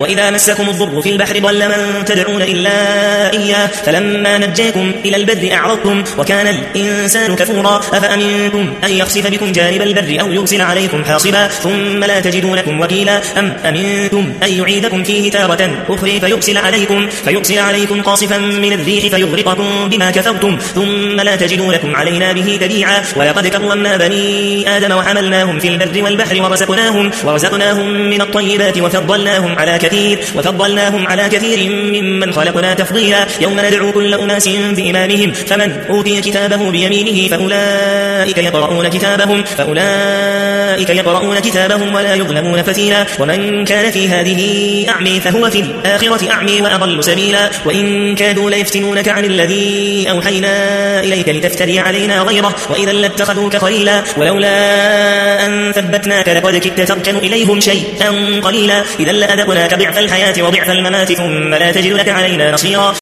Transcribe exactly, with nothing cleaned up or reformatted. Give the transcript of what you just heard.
وإذا مسكم الضر في البحر ضل من تدعون إلا إياه فلما نجاكم إلى البر أعرضتم وكان الإنسان كفورا أفأمنتم أن يخسف بكم جانب البر أو يرسل عليكم حاصبا ثم لا تجدوا لكم وكيلا أم أمنتم أن يعيدكم فيه تارة أخرى فيرسل عليكم, فيرسل عليكم قاصفا من الريح فيغرقكم بما كفرتم ثم لا تجدوا لكم علينا به تبيعا ولقد كرمنا بني آدم وحملناهم في البر والبحر ورزقناهم, ورزقناهم من الطيبات وفضلناهم على كثير وفضلناهم على كثير ممن خلقنا تفضيلا يوم ندعو كل أناس بإمامهم فمن أوتي كتابه بيمينه فأولئك يقرؤون كتابهم فأولئك يقرؤون كتابهم ولا يظلمون فتيلا ومن كان في هذه أعمي فهو في الآخرة أعمي وأضل سبيلا وإن كادوا ليفتنونك عن الذي أوحينا إليك لتفتري علينا غيره وإذا لاتخذوك خليلا ولولا أن ثبتناك لقد كدت تركن إليهم شيئا قليلا إذا لأذقناك ضعف الحياة وضعف الممات ثم لا تجد لك علينا نصيرا